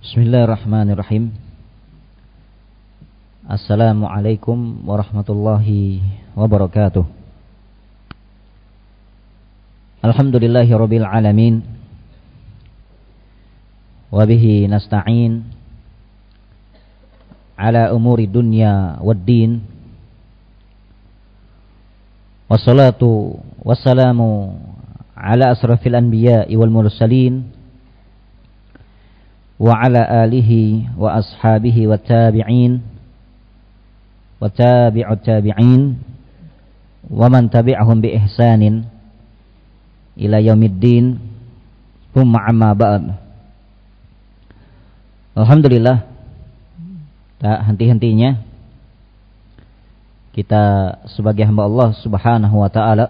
Bismillahirrahmanirrahim. Assalamualaikum warahmatullahi wabarakatuh. Alhamdulillahirabbil alamin. Wa bihi nasta'in ala umuri dunya waddin. Wassalatu wassalamu ala asrafil anbiya'i wal mursalin wa ala alihi wa ashabihi wa tabi'in wa tabi'ut tabi'in wa man tabi'ahum bi ihsanin ila yaumiddin. Tsumma amma ba'd. Alhamdulillah, tak henti-hentinya kita sebagai hamba Allah Subhanahu wa taala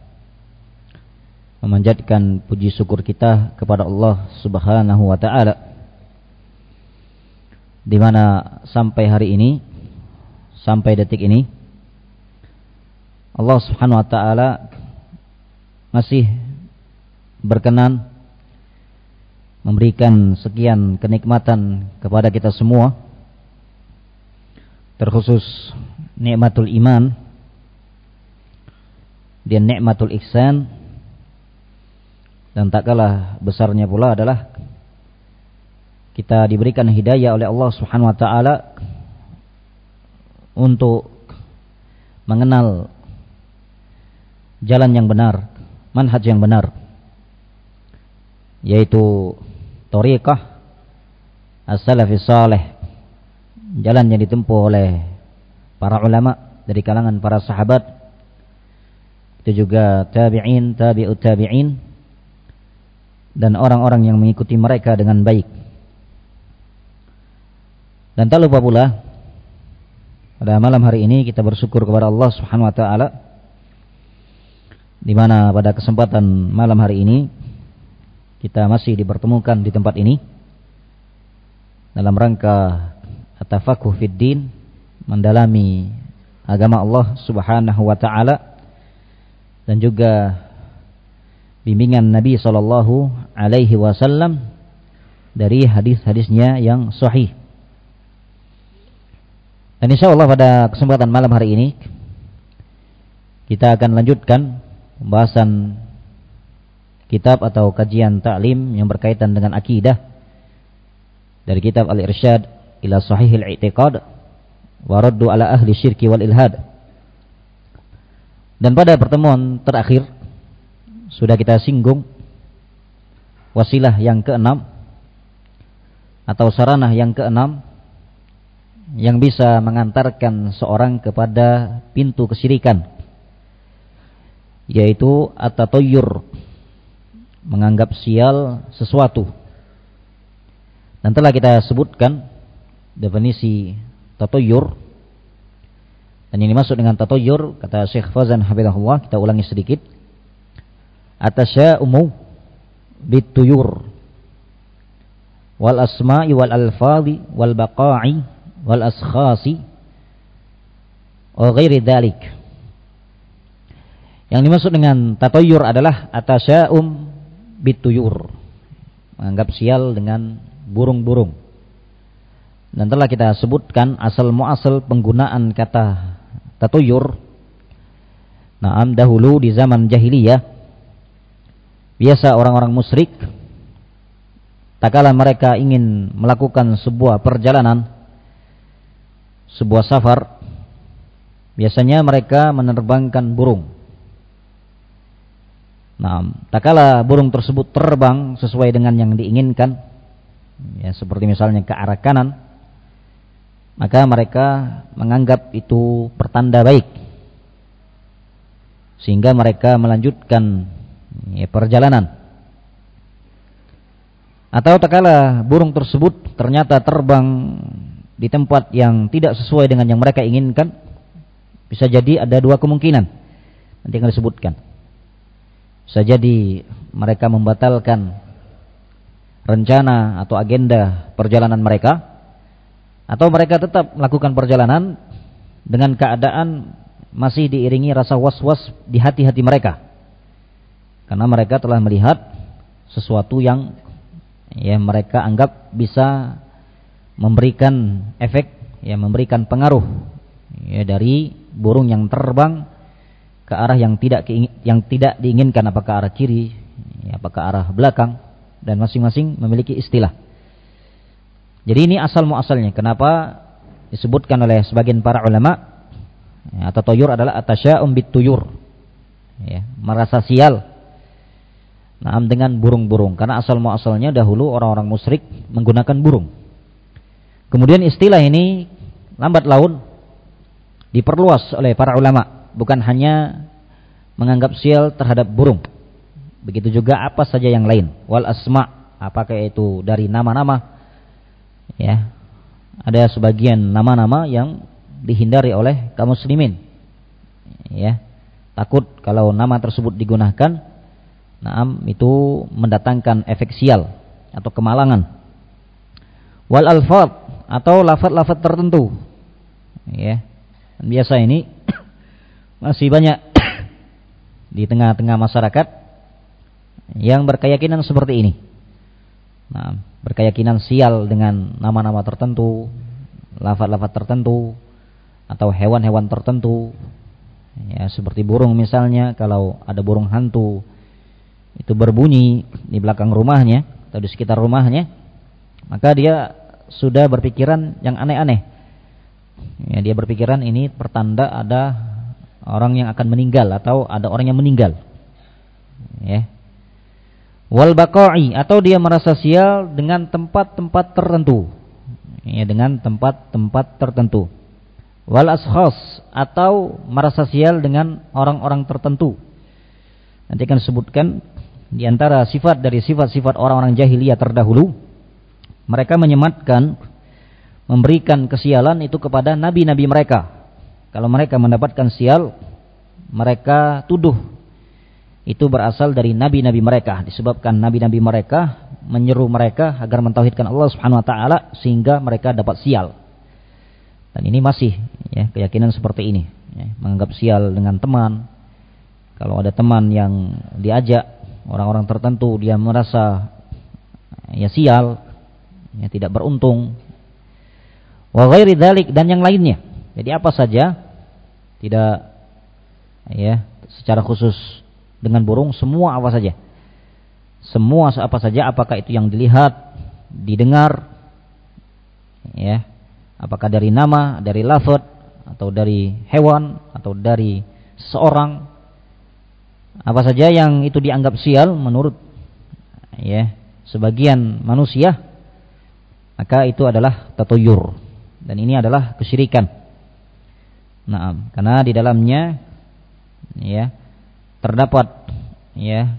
memanjatkan puji syukur kita kepada Allah Subhanahu wa taala, di mana sampai hari ini, sampai detik ini, Allah Subhanahu wa taala masih berkenan memberikan sekian kenikmatan kepada kita semua, terkhusus nikmatul iman dan nikmatul ihsan, dan tak kalah besarnya pula adalah kita diberikan hidayah oleh Allah Subhanahu wa taala untuk mengenal jalan yang benar, manhaj yang benar, yaitu thariqah as-salafis salih, jalan yang ditempuh oleh para ulama dari kalangan para sahabat, itu juga tabi'in, tabi'ut tabi'in, dan orang-orang yang mengikuti mereka dengan baik. Dan tak lupa pula, pada malam hari ini kita bersyukur kepada Allah Subhanahu wa taala, di mana pada kesempatan malam hari ini kita masih dipertemukan di tempat ini dalam rangka at-tafaqquh fid din, mendalami agama Allah Subhanahu wa taala, dan juga bimbingan Nabi sallallahu alaihi wasallam dari hadis-hadisnya yang sahih. Dan insyaallah pada kesempatan malam hari ini kita akan lanjutkan pembahasan kitab atau kajian ta'lim yang berkaitan dengan akidah dari kitab Al-Irsyad ila Sahihil I'tiqad wa Raddu ala ahli syirki wal ilhad. Dan pada pertemuan terakhir sudah kita singgung wasilah yang keenam atau saranah yang keenam yang bisa mengantarkan seorang kepada pintu kesyirikan, yaitu at-tatayyur, menganggap sial sesuatu. Dan telah kita sebutkan definisi tatayyur. Dan yang dimaksud dengan tatayyur, kata Syekh Fauzan hafizahullah, kita ulangi sedikit, atasya'umu bituyur wal asma'i wal alfadhi wal baqa'i wal askhasi wa ghairi dzalik. Yang dimaksud dengan tatayyur adalah atasya'um bituyur, menganggap sial dengan burung-burung. Dan telah kita sebutkan asal muasal penggunaan kata tatayyur. Naam, dahulu di zaman jahiliyah biasa orang-orang musyrik tatkala mereka ingin melakukan sebuah perjalanan, sebuah safar, biasanya mereka menerbangkan burung. Nah, tatkala burung tersebut terbang sesuai dengan yang diinginkan, ya seperti misalnya ke arah kanan, maka mereka menganggap itu pertanda baik, sehingga mereka melanjutkan perjalanan. Atau tatkala burung tersebut ternyata terbang di tempat yang tidak sesuai dengan yang mereka inginkan, bisa jadi ada dua kemungkinan nanti akan disebutkan. Bisa jadi mereka membatalkan rencana atau agenda perjalanan mereka, atau mereka tetap melakukan perjalanan dengan keadaan masih diiringi rasa was-was di hati-hati mereka, karena mereka telah melihat sesuatu yang mereka anggap bisa memberikan efek, ya, memberikan pengaruh, ya, dari burung yang terbang ke arah yang tidak diinginkan, apakah arah kiri, ya, apakah arah belakang, dan masing-masing memiliki istilah. Jadi ini asal muasalnya. Kenapa disebutkan oleh sebagian para ulama, ya, atau toyur adalah atasya'um bituyur, ya, merasa sial dengan burung-burung, karena asal muasalnya dahulu orang-orang musyrik menggunakan burung. Kemudian istilah ini lambat laun diperluas oleh para ulama, bukan hanya menganggap sial terhadap burung, begitu juga apa saja yang lain. Wal asma, apakah itu dari nama-nama, ya, ada sebagian nama-nama yang dihindari oleh kaum muslimin, ya, takut kalau nama tersebut digunakan, itu mendatangkan efek sial atau kemalangan. Wal alfaz, atau lafaz-lafaz tertentu, ya. Dan biasa ini masih banyak di tengah-tengah masyarakat yang berkeyakinan seperti ini. Berkeyakinan sial dengan nama-nama tertentu, lafaz-lafaz tertentu, atau hewan-hewan tertentu, ya, seperti burung misalnya. Kalau ada burung hantu itu berbunyi di belakang rumahnya atau di sekitar rumahnya, maka dia sudah berpikiran yang aneh-aneh, ya, dia berpikiran ini pertanda ada orang yang akan meninggal atau ada orang yang meninggal, ya. Wal baqa'i, atau dia merasa sial dengan tempat-tempat tertentu, ya, dengan tempat-tempat tertentu. Wal ashkhas, atau merasa sial dengan orang-orang tertentu. Nanti akan disebutkan di antara sifat dari sifat-sifat orang-orang jahiliyah terdahulu, mereka menyematkan, memberikan kesialan itu kepada nabi-nabi mereka. Kalau mereka mendapatkan sial, mereka tuduh itu berasal dari nabi-nabi mereka, disebabkan nabi-nabi mereka menyeru mereka agar mentauhidkan Allah Subhanahu wa taala sehingga mereka dapat sial. Dan ini masih, ya, keyakinan seperti ini, ya, menganggap sial dengan teman. Kalau ada teman yang diajak orang-orang tertentu, dia merasa, ya, sial, ya, tidak beruntung. Wa ghairi dzalik, dan yang lainnya. Jadi apa saja, tidak, ya, secara khusus dengan burung, semua apa saja. Semua apa saja, apakah itu yang dilihat, didengar, ya, apakah dari nama, dari lafaz, atau dari hewan, atau dari seseorang, apa saja yang itu dianggap sial menurut, ya, sebagian manusia, maka itu adalah tatuyur, dan ini adalah kesyirikan. Karena di dalamnya, ya, terdapat, ya,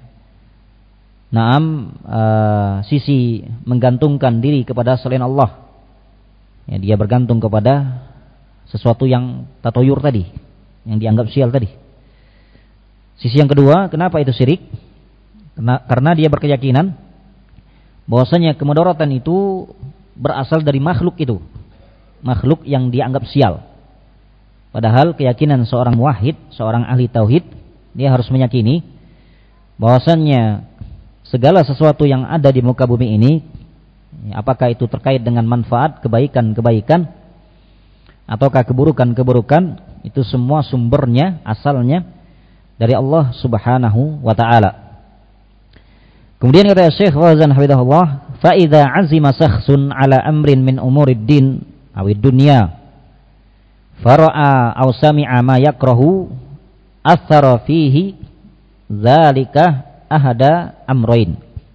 sisi menggantungkan diri kepada selain Allah, ya, dia bergantung kepada sesuatu yang tatuyur tadi, yang dianggap sial tadi. Sisi yang kedua, kenapa itu syirik? Karena dia berkeyakinan bahwasanya kemudaratan itu berasal dari makhluk itu, makhluk yang dianggap sial. Padahal keyakinan seorang muwahhid, seorang ahli tauhid, dia harus meyakini bahwasanya segala sesuatu yang ada di muka bumi ini, apakah itu terkait dengan manfaat, kebaikan-kebaikan, ataukah keburukan-keburukan, itu semua sumbernya, asalnya dari Allah Subhanahu wa taala. Kemudian kata Syekh Fauzan hafizahullah, fa idza azima shakhsun ala amrin min umurid din awid dunya fara'a aw sami'a ma yakrahu athara fihi dzalika ahada amrain.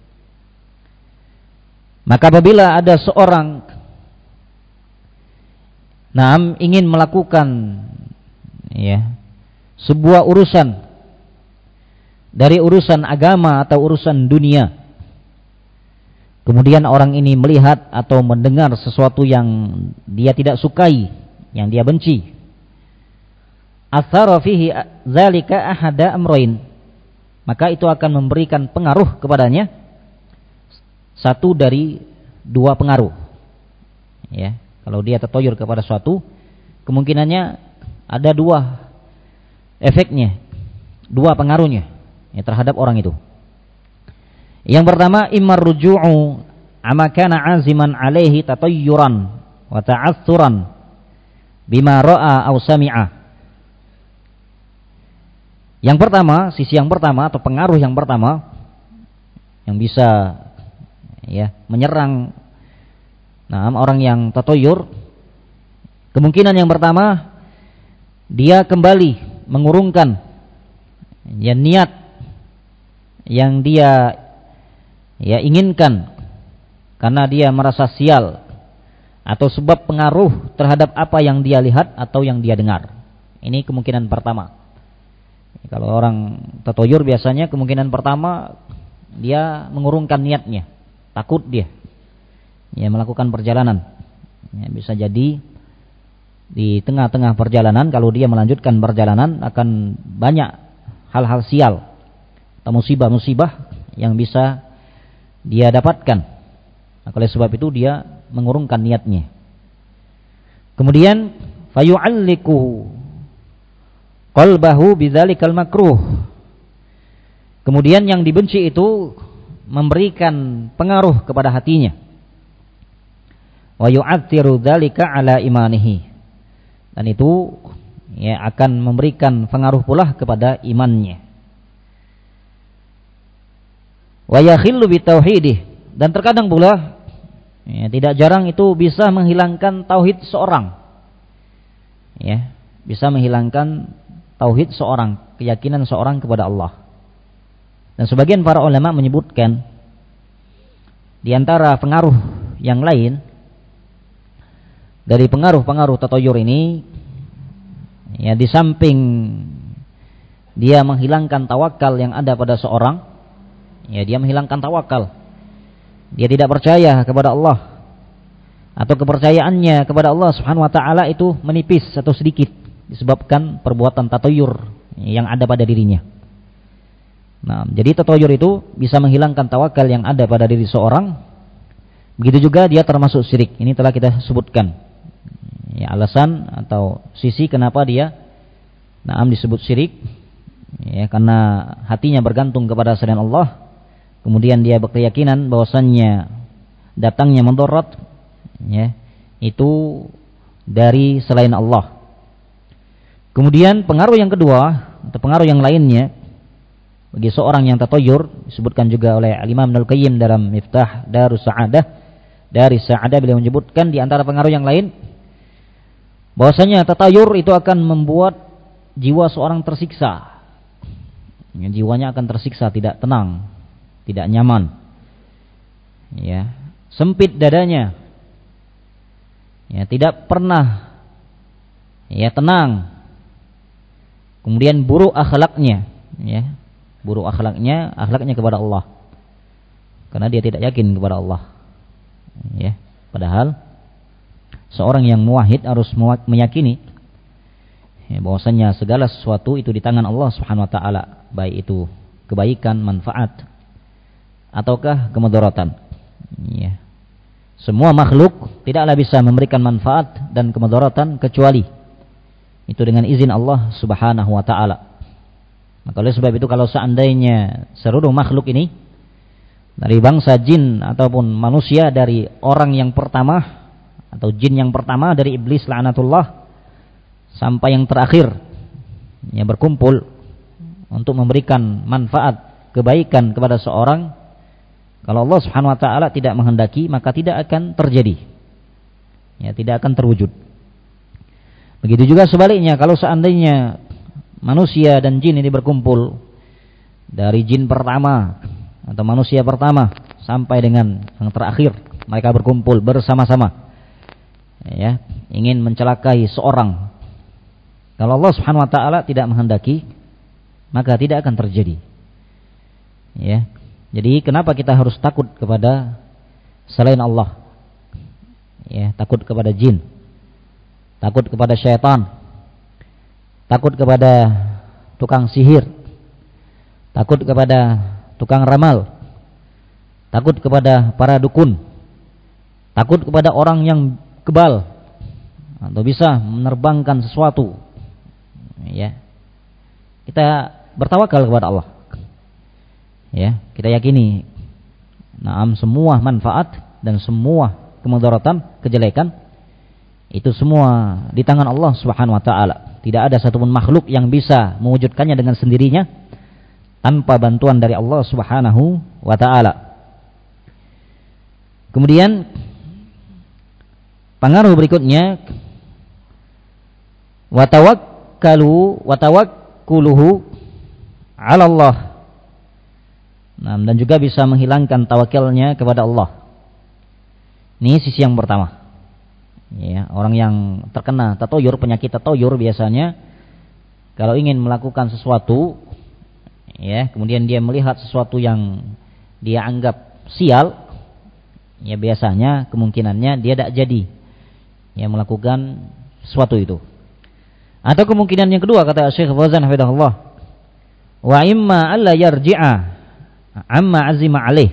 Maka apabila ada seorang ingin melakukan, ya, sebuah urusan dari urusan agama atau urusan dunia, kemudian orang ini melihat atau mendengar sesuatu yang dia tidak sukai, yang dia benci, athara fihi dzalika ahada amrain, maka itu akan memberikan pengaruh kepadanya satu dari dua pengaruh, ya. Kalau dia tertoyur kepada suatu, kemungkinannya ada dua efeknya, dua pengaruhnya, ya, terhadap orang itu. Yang pertama, immar ruju'u amma kana aziman alaihi tatayyuran wa ta'assuran bima ra'a aw sami'a. Yang pertama, sisi yang pertama atau pengaruh yang pertama yang bisa menyerang orang yang tatayyur, kemungkinan yang pertama dia kembali mengurungkan niat yang dia inginkan karena dia merasa sial atau sebab pengaruh terhadap apa yang dia lihat atau yang dia dengar. Ini kemungkinan pertama. Kalau orang tatoyur biasanya kemungkinan pertama dia mengurungkan niatnya, takut dia melakukan perjalanan. Bisa jadi di tengah-tengah perjalanan kalau dia melanjutkan perjalanan akan banyak hal-hal sial atau musibah-musibah yang bisa dia dapatkan. Oleh sebab itu dia mengurungkan niatnya. Kemudian fayu'alliku qalbahu bidzalikal makruh. Kemudian yang dibenci itu memberikan pengaruh kepada hatinya. Wa yu'athiru dzalika ala imanihi. Dan itu akan memberikan pengaruh pula kepada imannya. Wa yakhillu bitauhidih. Dan terkadang pula tidak jarang itu bisa menghilangkan tauhid seorang. Bisa menghilangkan tauhid seorang, keyakinan seorang kepada Allah. Dan sebagian para ulama menyebutkan di antara pengaruh yang lain dari pengaruh-pengaruh tatayyur ini, di samping dia menghilangkan tawakal yang ada pada seorang, dia menghilangkan tawakal. Dia tidak percaya kepada Allah atau kepercayaannya kepada Allah Subhanahu wa taala itu menipis atau sedikit disebabkan perbuatan tatayyur yang ada pada dirinya. Nah, jadi tatayyur itu bisa menghilangkan tawakal yang ada pada diri seorang. Begitu juga dia termasuk syirik. Ini telah kita sebutkan. Alasan atau sisi kenapa dia disebut syirik, karena hatinya bergantung kepada selain Allah. Kemudian dia berkeyakinan bahwasannya datangnya mudarat itu dari selain Allah. Kemudian pengaruh yang kedua atau pengaruh yang lainnya bagi seorang yang tatayyur disebutkan juga oleh Al-Imam Ibnul Qayyim dalam Miftah Darus Sa'adah. Dari Sa'adah beliau menyebutkan di antara pengaruh yang lain bahwasanya tatayyur itu akan membuat jiwa seorang tersiksa. Jiwanya akan tersiksa, tidak tenang, tidak nyaman. Sempit dadanya. Tidak pernah tenang. Kemudian buruk akhlaknya, buruk akhlaknya kepada Allah. Karena dia tidak yakin kepada Allah. Padahal seorang yang muwahhid harus meyakini bahwasanya segala sesuatu itu di tangan Allah Subhanahu wa taala, baik itu kebaikan, manfaat ataukah kemudaratan. Semua makhluk tidaklah bisa memberikan manfaat dan kemudaratan kecuali itu dengan izin Allah Subhanahu wa taala. Maka oleh sebab itu kalau seandainya seluruh makhluk ini dari bangsa jin ataupun manusia, dari orang yang pertama atau jin yang pertama dari iblis laknatullah sampai yang terakhir berkumpul untuk memberikan manfaat kebaikan kepada seorang, kalau Allah Subhanahu wa taala tidak menghendaki maka tidak akan terjadi. Tidak akan terwujud. Begitu juga sebaliknya, kalau seandainya manusia dan jin ini berkumpul dari jin pertama atau manusia pertama sampai dengan yang terakhir, mereka berkumpul bersama-sama ingin mencelakai seorang, kalau Allah Subhanahu wa taala tidak menghendaki maka tidak akan terjadi. Jadi kenapa kita harus takut kepada selain Allah? Takut kepada jin, takut kepada syaitan, takut kepada tukang sihir, takut kepada tukang ramal, takut kepada para dukun, takut kepada orang yang kebal atau bisa menerbangkan sesuatu. Kita bertawakal kepada Allah. Kita yakini semua manfaat dan semua kemudaratan, kejelekan itu semua di tangan Allah Subhanahu wa taala. Tidak ada satupun makhluk yang bisa mewujudkannya dengan sendirinya tanpa bantuan dari Allah Subhanahu wa taala. Kemudian pengaruh berikutnya, wa tawakkuluhu 'ala Allah. Nah, dan juga bisa menghilangkan tawakalnya kepada Allah. Ini sisi yang pertama. Ya, orang yang terkena tatoyur, penyakit tatoyur biasanya kalau ingin melakukan sesuatu, ya, kemudian dia melihat sesuatu yang dia anggap sial, ya biasanya kemungkinannya dia tidak jadi ya melakukan sesuatu itu. Atau kemungkinan yang kedua, kata Syekh Fauzan hafizahullah, wa imma alla yarji'a amma azima alaih.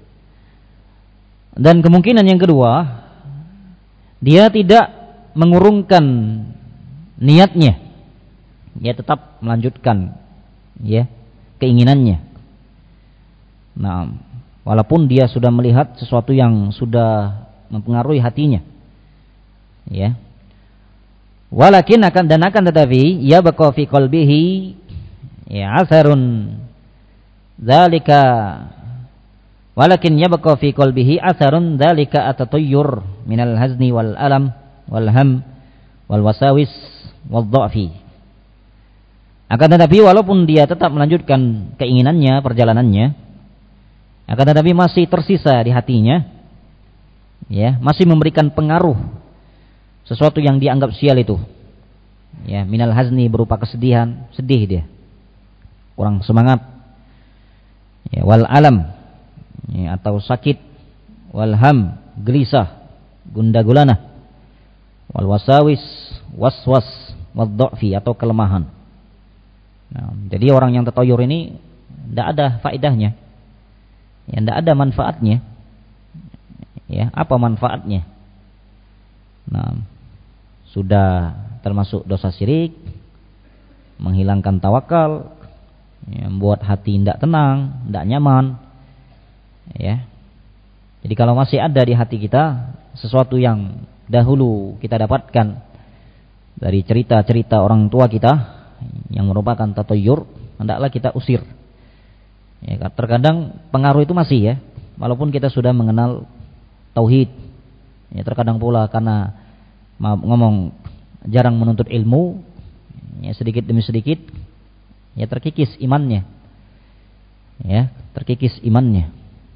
Dan kemungkinan yang kedua, dia tidak mengurungkan niatnya, dia tetap melanjutkan ya keinginannya. Nah, walaupun dia sudah melihat sesuatu yang sudah mempengaruhi hatinya, ya. Walakin akan tetapi ya baqa fi qalbihi ya atharun dzalika, walakin yabqa fi qalbihi atharun dzalika atatayyur minal hazni wal alam wal ham wal wasawis wal dha'fi. Akan tetapi walaupun dia tetap melanjutkan keinginannya, perjalanannya, akan tetapi masih tersisa di hatinya, ya, masih memberikan pengaruh sesuatu yang dianggap sial itu, ya, minal hazni berupa kesedihan, sedih dia, kurang semangat, ya, wal alam, ya, atau sakit, wal ham, gelisah, gundah gulana, wal wasawis, waswas, wal dha'fi, atau kelemahan. Nah, jadi orang yang tatoyur ini tidak ada faedahnya, ya, tidak ada manfaatnya. Ya, apa manfaatnya? Nah, sudah termasuk dosa syirik, menghilangkan tawakal, ya, membuat hati tidak tenang, tidak nyaman. Ya, jadi kalau masih ada di hati kita sesuatu yang dahulu kita dapatkan dari cerita-cerita orang tua kita yang merupakan tatoyur, hendaklah kita usir. Ya, terkadang pengaruh itu masih, ya, walaupun kita sudah mengenal tauhid. Ya, terkadang pula karena ngomong jarang menuntut ilmu, ya, sedikit demi sedikit, ya, terkikis imannya. Ya, terkikis imannya.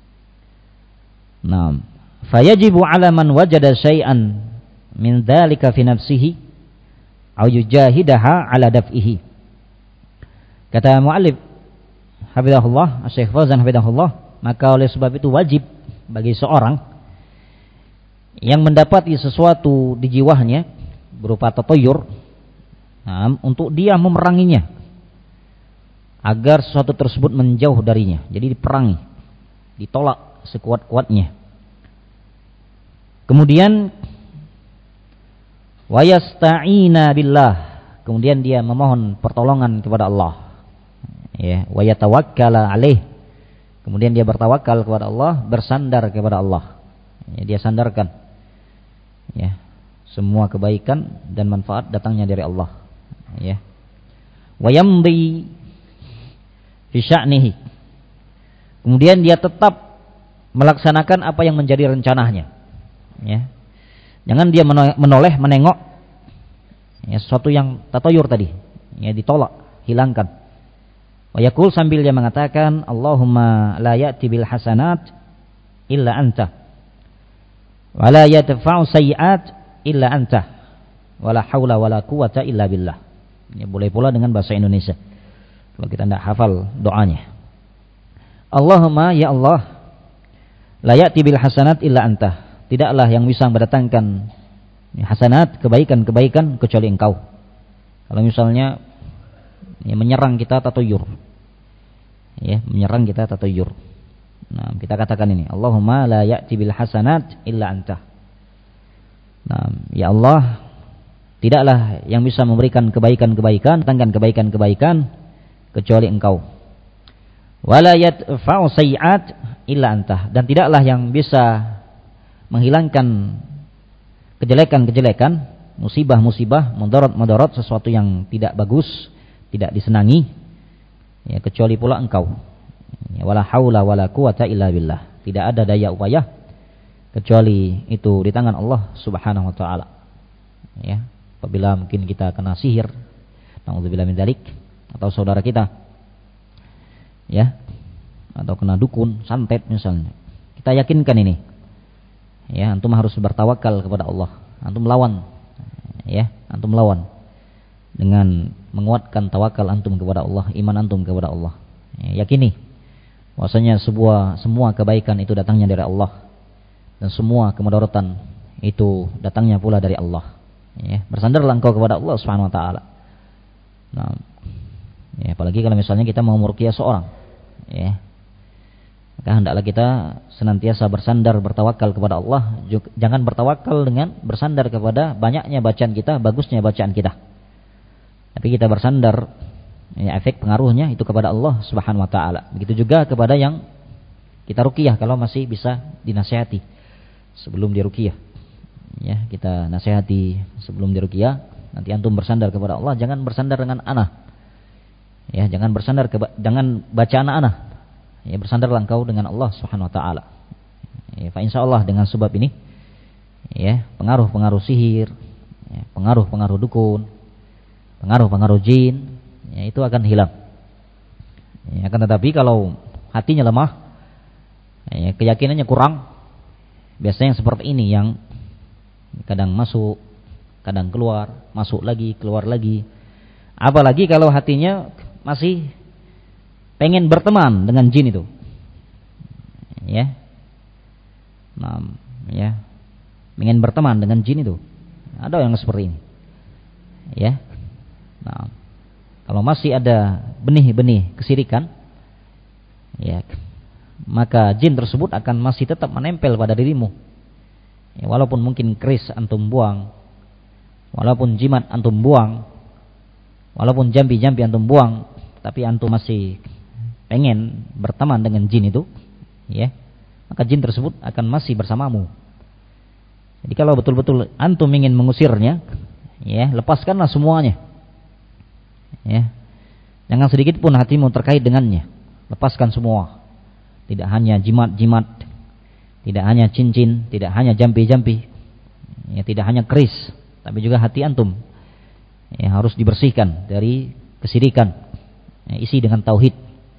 Nah, fayajibu 'ala man wajada syai'an min dzalika fi nafsihi aw yujahidaha 'ala daf'ihi. Kata muallif hafizahullah, Syekh Fauzan hafizahullah, maka oleh sebab itu wajib bagi seorang yang mendapati sesuatu di jiwanya berupa tatoyur, nah, untuk dia memeranginya agar sesuatu tersebut menjauh darinya. Jadi diperangi, ditolak sekuat-kuatnya. Kemudian wa yasta'ina billah, kemudian dia memohon pertolongan kepada Allah. Ya, wa yatawakkala alaih, kemudian dia bertawakal kepada Allah, bersandar kepada Allah. Ya, dia sandarkan, ya, semua kebaikan dan manfaat datangnya dari Allah. Ya, wa yamdi fi sya'nihi, kemudian dia tetap melaksanakan apa yang menjadi rencananya. Ya, jangan dia menengok, ya, sesuatu yang tatoyur tadi, ya, ditolak, hilangkan. Wa yaqul, sambil dia mengatakan, Allahumma la ya'ti bil hasanat illa anta wa la yadfa'u sayyi'at illa anta wa la haula wa la quwata illa billah. Ya, boleh pula dengan bahasa Indonesia kalau kita tidak hafal doanya. Allahumma, ya Allah, la ya'ti bil hasanat illa anta, tidaklah yang bisa mendatangkan hasanat, kebaikan-kebaikan, kecuali Engkau. Kalau misalnya, ya, menyerang kita tatoyur, ya, menyerang kita tatoyur, nah, kita katakan ini, Allahumma la ya'ti bil hasanat illa anta. Nah, ya Allah, tidaklah yang bisa memberikan kebaikan-kebaikan, datangkan kebaikan-kebaikan, kecuali Engkau. Wala yadfa'u sayyi'at illa anta, dan tidaklah yang bisa menghilangkan kejelekan-kejelekan, musibah-musibah, mudarat-mudarat, sesuatu yang tidak bagus, tidak disenangi, ya, kecuali pula engkau. Ya, wala haula wala quwata illa billah. Tidak ada daya upaya kecuali itu di tangan Allah Subhanahu wa taala. Ya, apabila mungkin kita kena sihir, naudzubillah min dzalik, atau saudara kita, ya, atau kena dukun, santet misalnya, kita yakinkan ini, ya, antum harus bertawakal kepada Allah. Antum lawan, ya, antum lawan dengan menguatkan tawakal antum kepada Allah, iman antum kepada Allah. Ya, yakini bahwasanya semua kebaikan itu datangnya dari Allah, dan semua kemudaratan itu datangnya pula dari Allah. Ya, bersandarlah engkau kepada Allah Subhanahu wa taala. Nah, ya, apalagi kalau misalnya kita mau meruqyah seorang, ya, maka hendaklah kita senantiasa bersandar, bertawakal kepada Allah. Jangan bertawakal dengan bersandar kepada banyaknya bacaan kita, bagusnya bacaan kita. Tapi kita bersandar, ya, efek pengaruhnya itu kepada Allah Subhanahu wa taala. Begitu juga kepada yang kita ruqyah, kalau masih bisa dinasihati sebelum diruqyah. Ya, kita nasihati sebelum diruqyah. Nanti antum bersandar kepada Allah, jangan bersandar dengan ana. Ya, jangan bersandar jangan baca ana-ana. Ya, bersandarlah engkau dengan Allah Subhanahu wa taala. Ya, fa insyaallah dengan sebab ini, ya, pengaruh-pengaruh sihir, ya, pengaruh-pengaruh dukun, pengaruh-pengaruh jin, ya, itu akan hilang. Ya, akan tetapi kalau hatinya lemah, ya, keyakinannya kurang, biasanya seperti ini yang kadang masuk, kadang keluar, masuk lagi, keluar lagi. Apalagi kalau hatinya masih pengen berteman dengan jin itu, ya, nah, ya, pengen berteman dengan jin itu. Ada yang seperti ini, ya. Nah, kalau masih ada benih-benih kesirikan, ya, maka jin tersebut akan masih tetap menempel pada dirimu. Ya, walaupun mungkin keris antum buang, walaupun jimat antum buang, walaupun jambi-jambi antum buang, tapi antum masih pengen berteman dengan jin itu, ya, maka jin tersebut akan masih bersamamu. Jadi kalau betul-betul antum ingin mengusirnya, ya, lepaskanlah semuanya. Ya, jangan sedikit pun hatimu terkait dengannya. Lepaskan semua. Tidak hanya jimat-jimat, tidak hanya cincin, tidak hanya jampi-jampi, ya, tidak hanya keris, tapi juga hati antum, ya, harus dibersihkan dari kesyirikan, ya, isi dengan tauhid.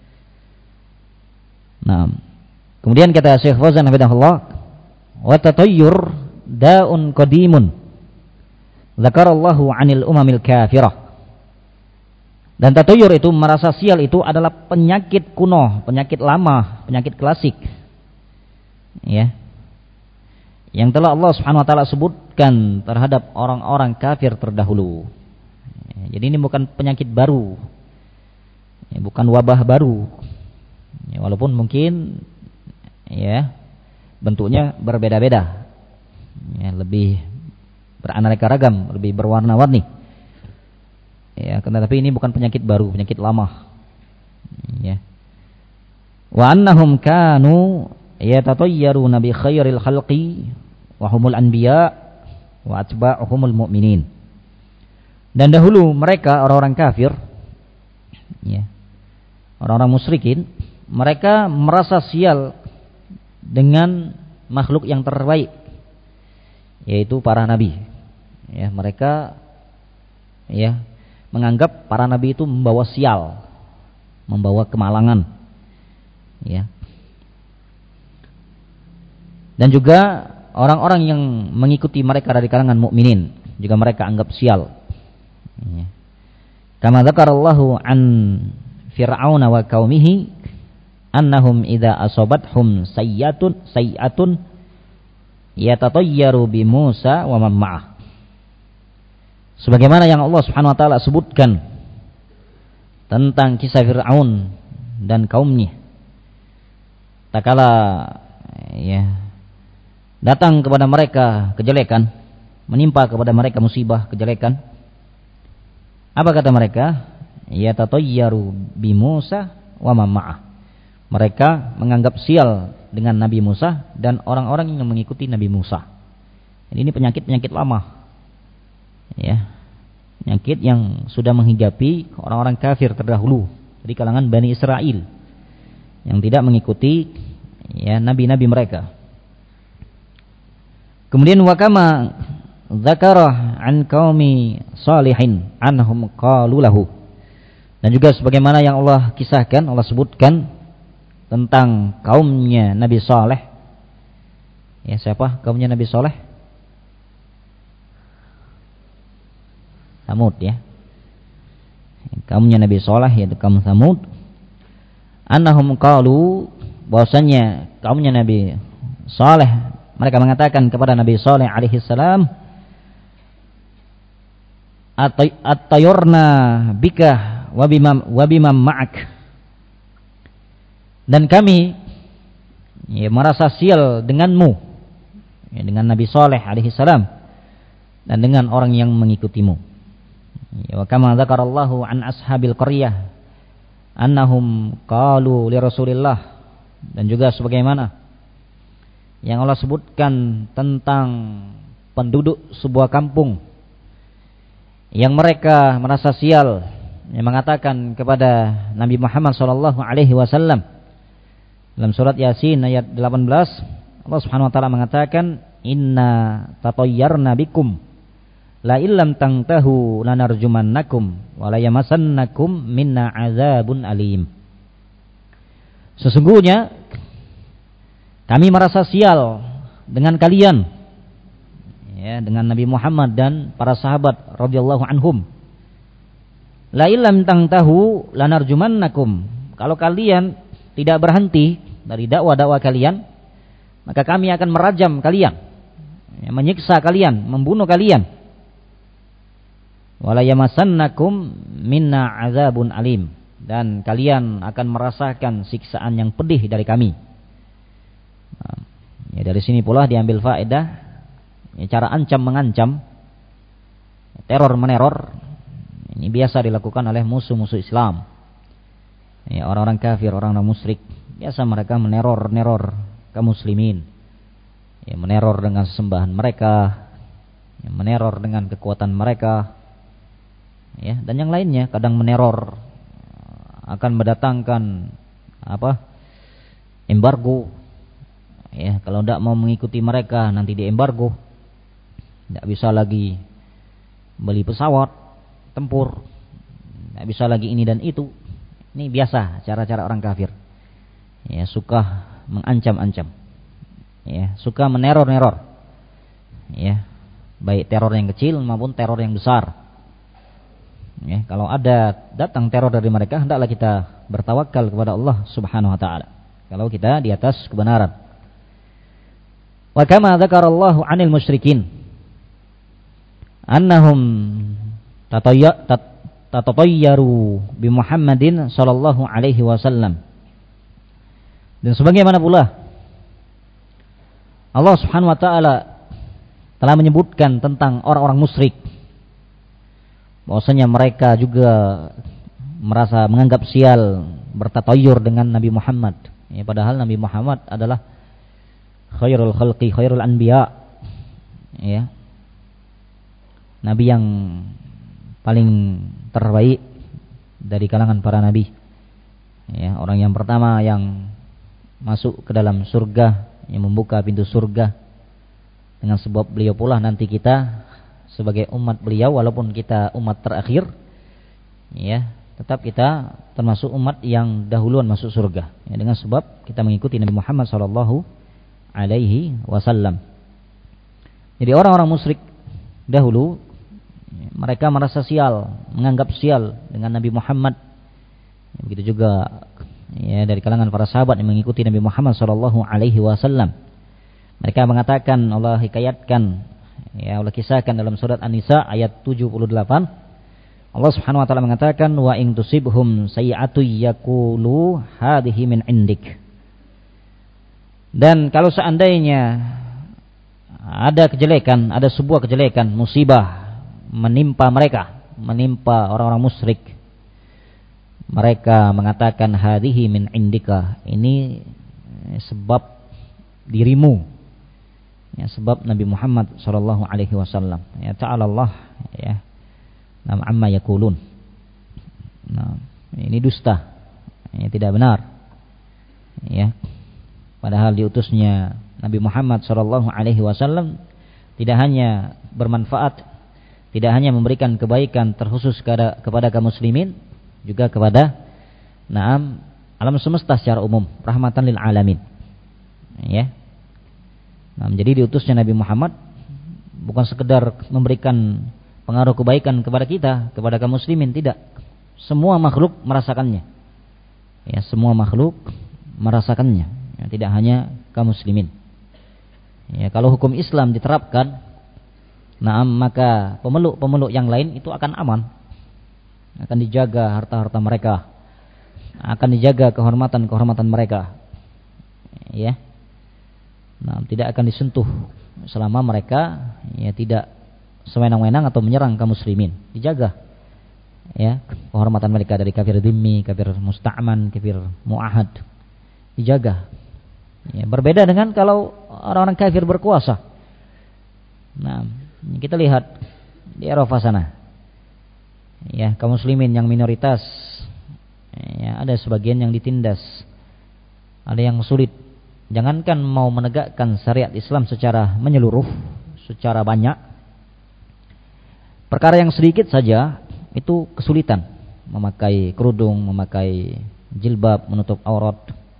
Nah, kemudian kata Syekh Fauzan hafizahullah, wa tatayyur da'un qadimun dzakarallahu 'anil umamil kafirah. Dan tatayur itu, merasa sial itu adalah penyakit kuno, penyakit lama, penyakit klasik, ya, yang telah Allah Subhanahu wa taala sebutkan terhadap orang-orang kafir terdahulu. Ya, jadi ini bukan penyakit baru, ya, bukan wabah baru, ya, walaupun mungkin, ya, bentuknya berbeda-beda, ya, lebih beraneka ragam, lebih berwarna-warni. Ya, tetapi ini bukan penyakit baru, penyakit lama. Ya. Wa annahum kanu yatatayyaruna bi khairil khalqi wa humul anbiya wa atba'uhumul mu'minin. Dan dahulu mereka orang-orang kafir, ya, orang-orang musyrikin, mereka merasa sial dengan makhluk yang terbaik, yaitu para nabi. Ya, mereka, ya, menganggap para nabi itu membawa sial, membawa kemalangan, ya. Dan juga orang-orang yang mengikuti mereka dari kalangan mukminin juga mereka anggap sial. Ya. Kama dzakarallahu an Fir'aun wa qaumihi annahum idza asabathum sayyatun yatatayyaru bi Musa wa man ma'ah. Sebagaimana yang Allah Subhanahu wa taala sebutkan tentang kisah Fir'aun dan kaumnya. Tak kala, ya, datang kepada mereka kejelekan, menimpa kepada mereka musibah kejelekan, apa kata mereka? Yatatayyaru bi Musa wa man ma'ah. Mereka menganggap sial dengan Nabi Musa dan orang-orang yang mengikuti Nabi Musa. Ini penyakit-penyakit lama. Ya. Penyakit yang sudah menghijabi orang-orang kafir terdahulu dari kalangan Bani Israel yang tidak mengikuti ya nabi-nabi mereka. Kemudian wa kama dzakara an qaumi salihin annahum qalu lahu. Dan juga sebagaimana yang Allah kisahkan, Allah sebutkan tentang kaumnya Nabi Saleh. Ya, siapa kaumnya Nabi Saleh? Samud ya. Kaumnya Nabi Saleh yaitu kaum Samud. Annahum qalu, bahwasanya kaumnya Nabi Saleh mereka mengatakan kepada Nabi Saleh alaihi salam, at-tayyurna bika wa bima ma'ak. Dan kami ya, merasa sial denganmu ya, dengan Nabi Saleh alaihi salam dan dengan orang yang mengikutimu. Ya, wa kama dzakarallahu an ashabil qaryah annahum qalu li Rasulillah, dan juga sebagaimana yang Allah sebutkan tentang penduduk sebuah kampung yang mereka merasa sial, yang mengatakan kepada Nabi Muhammad sallallahu alaihi wasallam dalam surat Yasin ayat 18, Allah Subhanahu wa taala mengatakan, inna tatayyarna bikum la illam tantahu lanarjumannakum wa la yamassannakum minna azabun alim. Sesungguhnya kami merasa sial dengan kalian ya, dengan Nabi Muhammad dan para sahabat radhiyallahu anhum. La illam tantahu lanarjumannakum. Kalau kalian tidak berhenti dari dakwah-dakwah kalian, maka kami akan merajam kalian, ya, menyiksa kalian, membunuh kalian. Wala yamassannakum minna azabun alim, dan kalian akan merasakan siksaan yang pedih dari kami. Nah, ya dari sini pula diambil faedah ya, cara ancam mengancam, teror meneror ini biasa dilakukan oleh musuh-musuh Islam. Ya, orang-orang kafir, orang-orang musyrik, biasa mereka meneror kaum muslimin. Ya, meneror dengan sesembahan mereka, ya, meneror dengan kekuatan mereka. Ya, dan yang lainnya, kadang meneror akan mendatangkan embargo. Ya, kalau tidak mau mengikuti mereka nanti diembargo, tidak bisa lagi beli pesawat tempur, tidak bisa lagi ini dan itu. Ini biasa cara-cara orang kafir. Ya, suka mengancam-ancam, ya, suka meneror-neror. Ya, baik teror yang kecil maupun teror yang besar. Ya, kalau ada datang teror dari mereka, hendaklah kita bertawakal kepada Allah Subhanahu wa taala. Kalau kita di atas kebenaran. Wa kama dzakarallahu 'anil musyrikin annahum tatatayyaru bi Muhammadin sallallahu alaihi wasallam. Dan sebagaimana pula Allah Subhanahu wa taala telah menyebutkan tentang orang-orang musyrik, bahwasanya mereka juga merasa menganggap sial, bertatayyur dengan Nabi Muhammad. Ya, padahal Nabi Muhammad adalah khairul khalqi, khairul anbiya. Ya. Nabi yang paling terbaik dari kalangan para nabi. Ya, orang yang pertama yang masuk ke dalam surga, yang membuka pintu surga. Dengan sebab beliau pula nanti kita sebagai umat beliau, walaupun kita umat terakhir, ya, tetap kita termasuk umat yang dahuluan masuk surga. Ya, dengan sebab kita mengikuti Nabi Muhammad sallallahu alaihi wasallam. Jadi orang-orang musyrik dahulu, mereka merasa sial, menganggap sial dengan Nabi Muhammad. Begitu juga ya dari kalangan para sahabat yang mengikuti Nabi Muhammad sallallahu alaihi wasallam. Mereka mengatakan, Allah hikayatkan, ya, Allah kisahkan dalam surat An-Nisa ayat 78. Allah Subhanahu wa taala mengatakan, wa in tusibhum sayyi'atu yaqulu hadhihi min indik. Dan kalau seandainya ada kejelekan, ada sebuah kejelekan, musibah menimpa mereka, menimpa orang-orang musyrik, mereka mengatakan hadhihi min indika, ini sebab dirimu. Ya, sebab Nabi Muhammad sallallahu alaihi wasallam, ya ta'ala Allah, ya, amma yaqulun. Nah, ini dusta. Ya, tidak benar. Ya. Padahal diutusnya Nabi Muhammad sallallahu alaihi wasallam tidak hanya bermanfaat, tidak hanya memberikan kebaikan terkhusus kepada kaum muslimin, juga kepada alam semesta secara umum, rahmatan lil alamin. Ya. Nah, jadi diutusnya Nabi Muhammad bukan sekedar memberikan pengaruh kebaikan kepada kita, kepada kaum muslimin, tidak. Semua makhluk merasakannya. Ya, semua makhluk merasakannya. Ya, tidak hanya kaum muslimin. Ya, kalau hukum Islam diterapkan, maka pemeluk-pemeluk yang lain itu akan aman. Akan dijaga harta-harta mereka. Akan dijaga kehormatan-kehormatan mereka. Ya. Nah, tidak akan disentuh selama mereka ya tidak sewenang-wenang atau menyerang kaum muslimin. Dijaga ya kehormatan mereka dari kafir dhimmi, kafir musta'man, kafir mu'ahad. Dijaga. Ya, berbeda dengan kalau orang-orang kafir berkuasa. Nah, kita lihat di Eropa sana. Ya, kaum muslimin yang minoritas ya, ada sebagian yang ditindas. Ada yang sulit. Jangankan mau menegakkan syariat Islam secara menyeluruh, secara banyak, perkara yang sedikit saja itu kesulitan. Memakai kerudung, memakai jilbab, menutup aurat,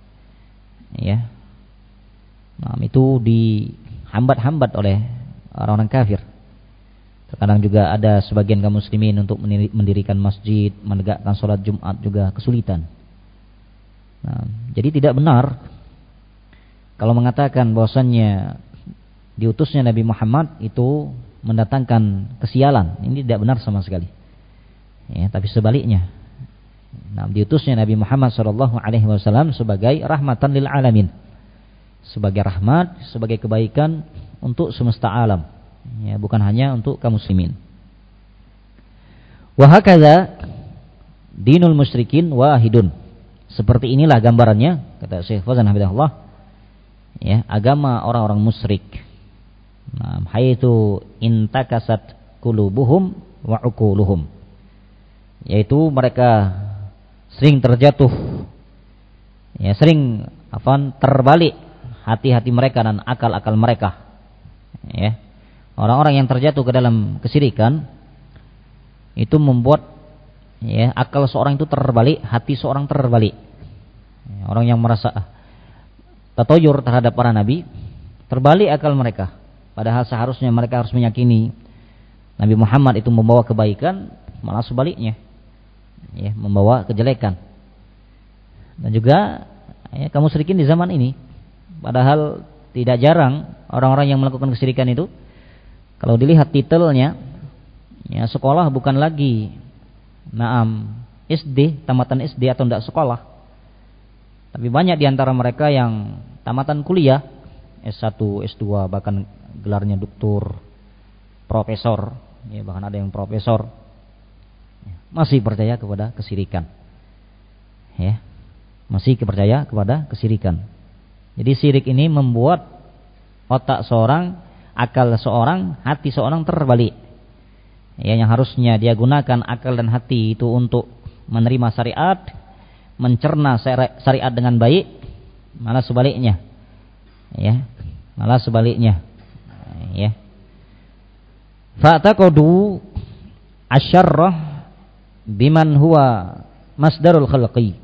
ya. Nah, itu dihambat-hambat oleh orang-orang kafir. Terkadang juga ada sebagian kaum muslimin untuk mendirikan masjid, menegakkan sholat Jumat juga kesulitan. Nah, jadi tidak benar kalau mengatakan bahwasannya diutusnya Nabi Muhammad itu mendatangkan kesialan. Ini tidak benar sama sekali. Ya, tapi sebaliknya. Nah, diutusnya Nabi Muhammad sallallahu alaihi wasallam sebagai rahmatan lil alamin. Sebagai rahmat, sebagai kebaikan untuk semesta alam. Ya, bukan hanya untuk kaum muslimin. Wa hakadza dinul musyrikin wahidun. Seperti inilah gambarannya, kata Syekh Fauzan hafizahullah. Ya, agama orang-orang musyrik. Nah, haitsu intakasat qulubuhum wa uquluhum. Yaitu mereka sering terjatuh. Ya, sering terbalik hati-hati mereka dan akal-akal mereka. Ya. Orang-orang yang terjatuh ke dalam kesyirikan itu membuat ya, akal seorang itu terbalik, hati seorang terbalik. Ya, orang yang merasa tatoyur terhadap para nabi, terbalik akal mereka. Padahal seharusnya mereka harus meyakini Nabi Muhammad itu membawa kebaikan, malah sebaliknya, ya, membawa kejelekan. Dan juga ya, kaum musyrikin di zaman ini, padahal tidak jarang orang-orang yang melakukan kesyirikan itu, kalau dilihat titelnya, ya, sekolah bukan lagi SD, tamatan SD atau tidak sekolah. Tapi banyak di antara mereka yang tamatan kuliah, S1, S2, bahkan gelarnya doktor, profesor, ya, bahkan ada yang profesor, masih percaya kepada kesyirikan. Ya, masih percaya kepada kesyirikan. Jadi syirik ini membuat otak seorang, akal seorang, hati seorang terbalik. Ya, yang harusnya dia gunakan akal dan hati itu untuk menerima syariat, mencerna syariat dengan baik, malah sebaliknya. Ya, malah sebaliknya. Ya. Fa'taqadu asyarrah biman huwa masdarul khalqi.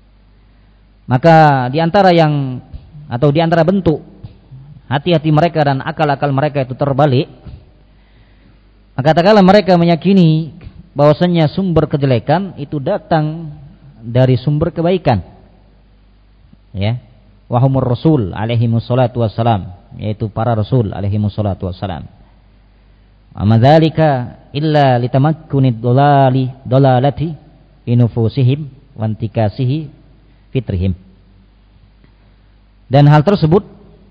Maka di antara bentuk hati-hati mereka dan akal-akal mereka itu terbalik, maka tatkala mereka meyakini bahwasannya sumber kejelekan itu datang dari sumber kebaikan. Ya. Wahumur rasul alaihi wassalatu wassalam, yaitu para rasul alaihi wassalatu wassalam. Amadzalika illa litamakkunid dalalati inufusihim wantikasihi fitrihim. Dan hal tersebut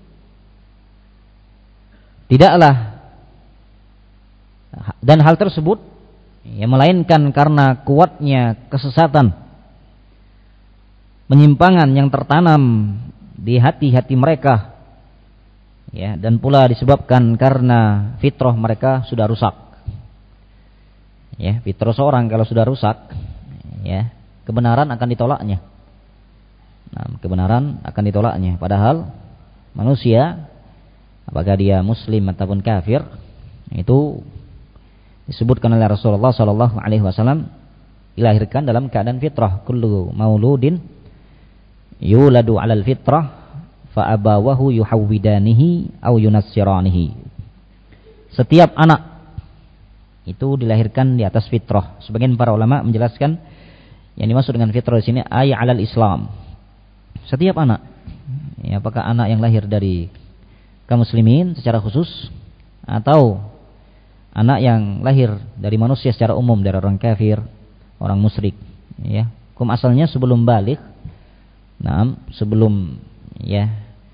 ya, melainkan karena kuatnya kesesatan, penyimpangan yang tertanam di hati-hati mereka, Ya, dan pula disebabkan karena fitrah mereka sudah rusak. Ya, fitrah seorang kalau sudah rusak, ya, kebenaran akan ditolaknya. Nah, kebenaran akan ditolaknya. Padahal manusia, apakah dia muslim ataupun kafir, itu disebutkan oleh Rasulullah sallallahu alaihi wasallam dilahirkan dalam keadaan fitrah. Kullu mauludin yuladu 'alal fitrah fa abawahu yuhawwidanihi aw yunassiranihi. Setiap anak itu dilahirkan di atas fitrah. Sebagian para ulama menjelaskan yang dimaksud dengan fitrah di sini ay 'alal Islam. Setiap anak, ya, apakah anak yang lahir dari kaum muslimin secara khusus atau anak yang lahir dari manusia secara umum, dari orang kafir, orang musyrik, ya. Hukum asalnya sebelum baligh, nah, sebelum, ya,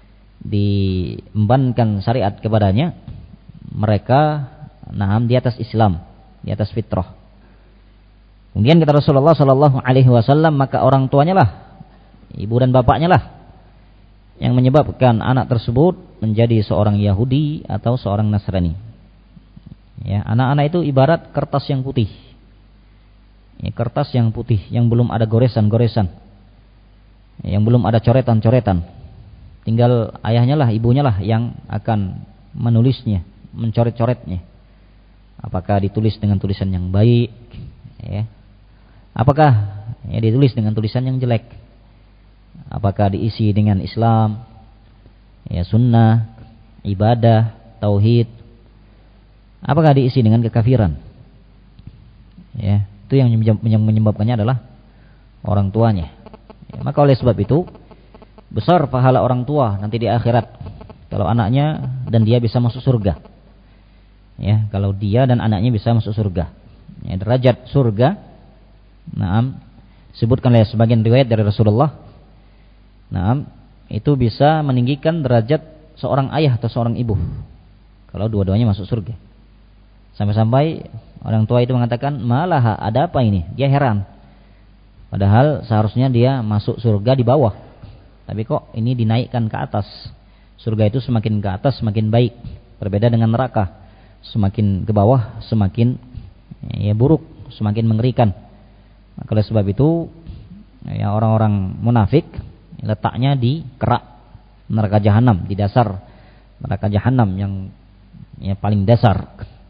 diembankan syariat kepadanya, mereka, nah, di atas Islam, di atas fitrah. Kemudian kata Rasulullah sallallahu alaihi wasallam, maka orang tuanya lah, ibu dan bapaknya lah, yang menyebabkan anak tersebut menjadi seorang Yahudi atau seorang Nasrani. Ya, anak-anak itu ibarat kertas yang putih. Ya, kertas yang putih yang belum ada goresan-goresan, yang belum ada coretan-coretan. Tinggal ayahnya lah, ibunya lah yang akan menulisnya, mencoret-coretnya. Apakah ditulis dengan tulisan yang baik, ya? Apakah, ya, ditulis dengan tulisan yang jelek? Apakah diisi dengan Islam, ya, sunnah, ibadah, tauhid? Apakah diisi dengan kekafiran? Ya, itu yang menyebabkannya adalah orang tuanya. Ya, maka oleh sebab itu besar pahala orang tua nanti di akhirat kalau anaknya dan dia bisa masuk surga. Ya, kalau dia dan anaknya bisa masuk surga. Ya, derajat surga, naam, sebutkan oleh sebagian riwayat dari Rasulullah, naam, itu bisa meninggikan derajat seorang ayah atau seorang ibu kalau dua-duanya masuk surga. Sampai-sampai orang tua itu mengatakan, malah ada apa ini? Dia heran. Padahal seharusnya dia masuk surga di bawah, tapi kok ini dinaikkan ke atas. Surga itu semakin ke atas semakin baik. Berbeda dengan neraka, semakin ke bawah semakin, ya, buruk, semakin mengerikan. Maka oleh sebab itu, ya, orang-orang munafik letaknya di kerak neraka jahanam, di dasar neraka jahanam yang, ya, paling dasar.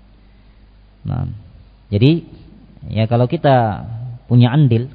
Nah, jadi, ya, kalau kita punya andil,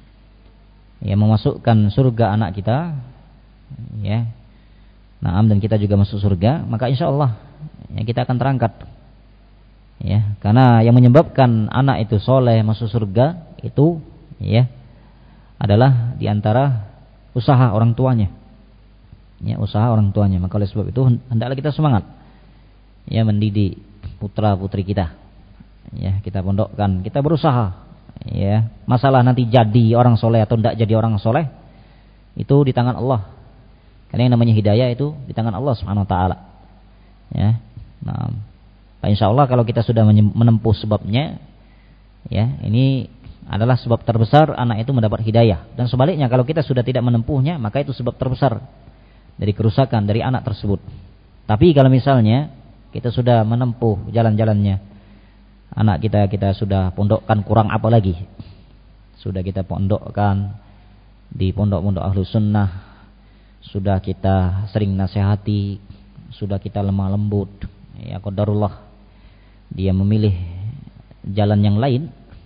ya, memasukkan surga anak kita, ya, naam, dan kita juga masuk surga, maka insya Allah, ya, kita akan terangkat, ya, karena yang menyebabkan anak itu soleh masuk surga itu, ya, adalah diantara usaha orang tuanya, ya, usaha orang tuanya. Maka oleh sebab itu hendaklah kita semangat, ya, mendidik putra putri kita, ya, kita pondokkan, kita berusaha, ya. Masalah nanti jadi orang soleh atau tidak jadi orang soleh itu di tangan Allah. Karena yang namanya hidayah itu di tangan Allah Subhanahu wa taala. Ya. Nah, insyaallah kalau kita sudah menempuh sebabnya, ya, ini adalah sebab terbesar anak itu mendapat hidayah. Dan sebaliknya kalau kita sudah tidak menempuhnya, maka itu sebab terbesar dari kerusakan dari anak tersebut. Tapi kalau misalnya kita sudah menempuh jalan-jalannya, anak kita sudah pondokkan, kurang apa lagi? Sudah kita pondokkan di pondok-pondok Ahlus Sunnah, sudah kita sering nasihati, sudah kita lemah lembut, ya, qadarullah dia memilih jalan yang lain,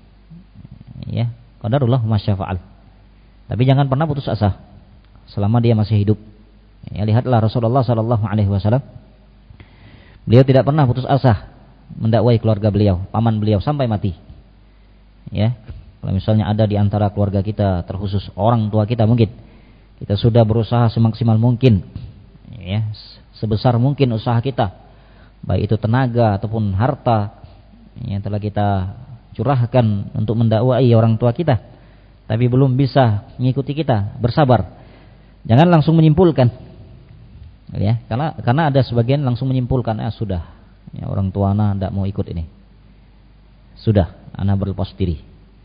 ya, qadarullah masyafa'al. Tapi jangan pernah putus asa selama dia masih hidup. Ya, lihatlah Rasulullah sallallahu alaihi wasallam, beliau tidak pernah putus asa mendakwai keluarga beliau, paman beliau sampai mati. Ya, kalau misalnya ada di antara keluarga kita, terkhusus orang tua kita, mungkin kita sudah berusaha semaksimal mungkin, ya, sebesar mungkin usaha kita, baik itu tenaga ataupun harta yang telah kita curahkan untuk mendakwai orang tua kita, tapi belum bisa mengikuti kita, bersabar. Jangan langsung menyimpulkan, ya, karena ada sebagian langsung menyimpulkan, sudah, ya, orang tua anak tidak mau ikut ini, sudah, anak berlepas diri.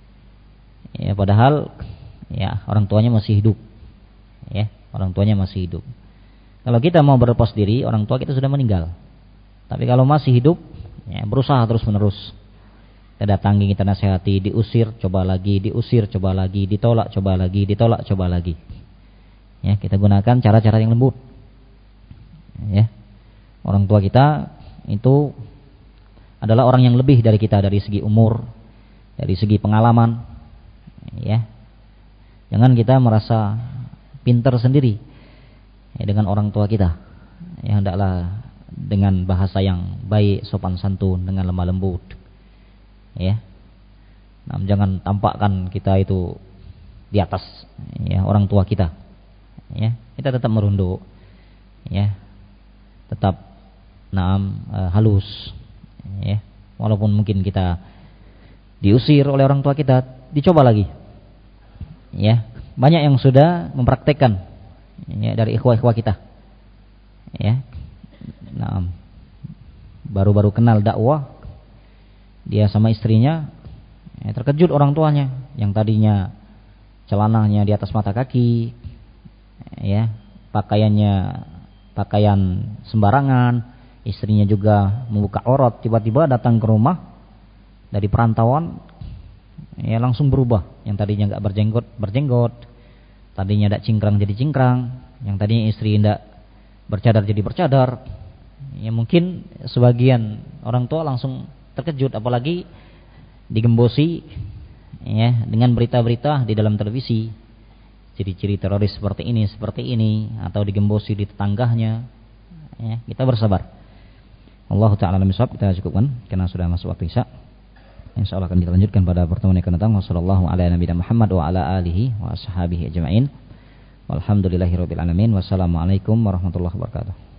Ya, padahal, ya, orang tuanya masih hidup, ya, orang tuanya masih hidup. Kalau kita mau berlepas diri, orang tua kita sudah meninggal. Tapi kalau masih hidup, ya, berusaha terus menerus. Kita datangi, kita nasihati, diusir, coba lagi, diusir, coba lagi, ditolak, coba lagi, ditolak, coba lagi. Ya, kita gunakan cara-cara yang lembut. Ya, orang tua kita itu adalah orang yang lebih dari kita dari segi umur, dari segi pengalaman. Ya, jangan kita merasa pintar sendiri ya, dengan orang tua kita. Ya, hendaklah dengan bahasa yang baik, sopan santun, dengan lemah lembut. Ya, nah, jangan tampakkan kita itu di atas ya orang tua kita. Ya, kita tetap merunduk. Ya, tetap halus. Ya, walaupun mungkin kita diusir oleh orang tua kita, dicoba lagi. Ya, banyak yang sudah mempraktekkan ya, dari ikhwah-ikhwah kita. Ya, baru-baru kenal dakwah, dia sama istrinya ya, terkejut orang tuanya yang tadinya celananya di atas mata kaki, ya, pakaiannya pakaian sembarangan, istrinya juga membuka aurat, tiba-tiba datang ke rumah dari perantauan, ya langsung berubah. Yang tadinya nggak berjenggot, tadinya tidak cingkrang jadi cingkrang, yang tadinya istri tidak bercadar jadi bercadar. Ya mungkin sebagian orang tua langsung terkejut, apalagi digembosi ya dengan berita-berita di dalam televisi, ciri-ciri teroris seperti ini, atau digembosi di tetangganya. Ya, kita bersabar. Allah Ta'ala alam bisawab. Kita cukupkan karena sudah masuk waktu Isya. Insyaallah akan kita lanjutkan pada pertemuan yang akan datang. Wassallallahu ala nabiyina Muhammad wa ala alihi wa ashabihi ajma'in. Walhamdulillahirabbil alamin. Wassalamualaikum warahmatullahi wabarakatuh.